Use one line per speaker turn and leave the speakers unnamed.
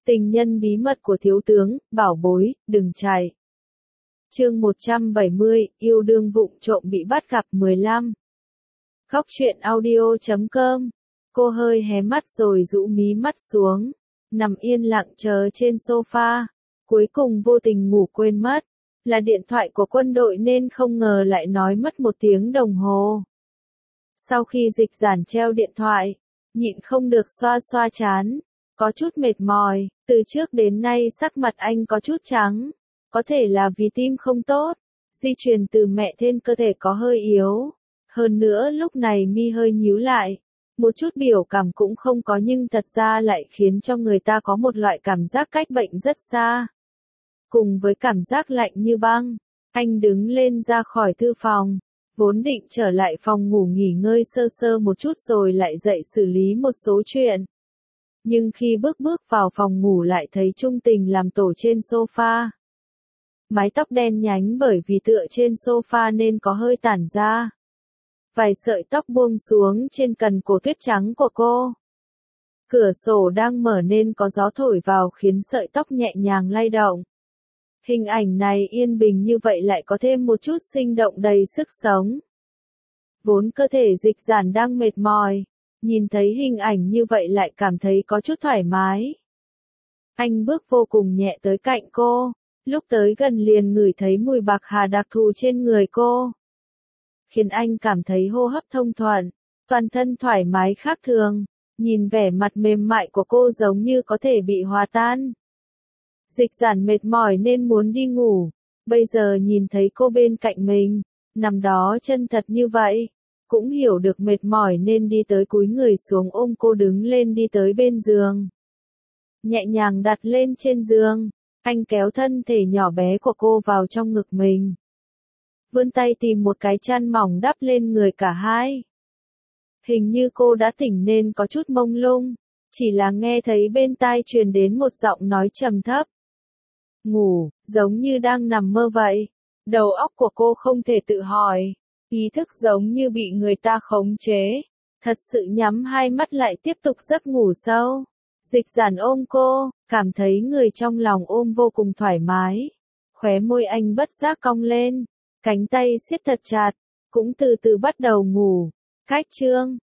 Tình nhân bí mật của thiếu tướng, bảo bối, đừng chạy. Chương 170, yêu đương vụng trộm bị bắt gặp 15. Góc truyện audio.com. Cô hơi hé mắt rồi rũ mí mắt xuống, nằm yên lặng chờ trên sofa. Cuối cùng vô tình ngủ quên mất. Là điện thoại của quân đội nên không ngờ lại nói mất 1 tiếng đồng hồ. Sau khi Dịch Giản treo điện thoại, nhịn không được xoa xoa trán, có chút mệt mỏi, từ trước đến nay sắc mặt anh có chút trắng, có thể là vì tim không tốt, di truyền từ mẹ nên cơ thể có hơi yếu. Hơn nữa lúc này mi hơi nhíu lại, một chút biểu cảm cũng không có nhưng thật ra lại khiến cho người ta có một loại cảm giác cách bệnh rất xa. Cùng với cảm giác lạnh như băng, anh đứng lên ra khỏi thư phòng, vốn định trở lại phòng ngủ nghỉ ngơi sơ sơ một chút rồi lại dậy xử lý một số chuyện. Nhưng khi bước vào phòng ngủ lại thấy Trung Tình làm tổ trên sofa. Mái tóc đen nhánh bởi vì tựa trên sofa nên có hơi tản ra. Vài sợi tóc buông xuống trên cằm cổ tuyết trắng của cô. Cửa sổ đang mở nên có gió thổi vào khiến sợi tóc nhẹ nhàng lay động. Hình ảnh này yên bình như vậy lại có thêm một chút sinh động đầy sức sống. Vốn cơ thể Dịch Giản đang mệt mỏi, nhìn thấy hình ảnh như vậy lại cảm thấy có chút thoải mái. Anh bước vô cùng nhẹ tới cạnh cô, lúc tới gần liền ngửi thấy mùi bạc hà đặc thù trên người cô. Khiến anh cảm thấy hô hấp thông thuận, toàn thân thoải mái khác thường, nhìn vẻ mặt mềm mại của cô giống như có thể bị hòa tan. Dịch Giản mệt mỏi nên muốn đi ngủ, bây giờ nhìn thấy cô bên cạnh mình, nằm đó chân thật như vậy, cũng hiểu được mệt mỏi nên đi tới cúi người xuống ôm cô đứng lên đi tới bên giường. Nhẹ nhàng đặt lên trên giường, anh kéo thân thể nhỏ bé của cô vào trong ngực mình. Vươn tay tìm một cái chăn mỏng đắp lên người cả hai. Hình như cô đã tỉnh nên có chút mông lung, chỉ là nghe thấy bên tai truyền đến một giọng nói trầm thấp. Ngủ, giống như đang nằm mơ vậy. Đầu óc của cô không thể tự hỏi, ý thức giống như bị người ta khống chế. Thật sự nhắm hai mắt lại tiếp tục giấc ngủ sâu. Dịch Giản ôm cô, cảm thấy người trong lòng ôm vô cùng thoải mái. Khóe môi anh bất giác cong lên, cánh tay siết thật chặt, cũng từ từ bắt đầu ngủ. Cách chương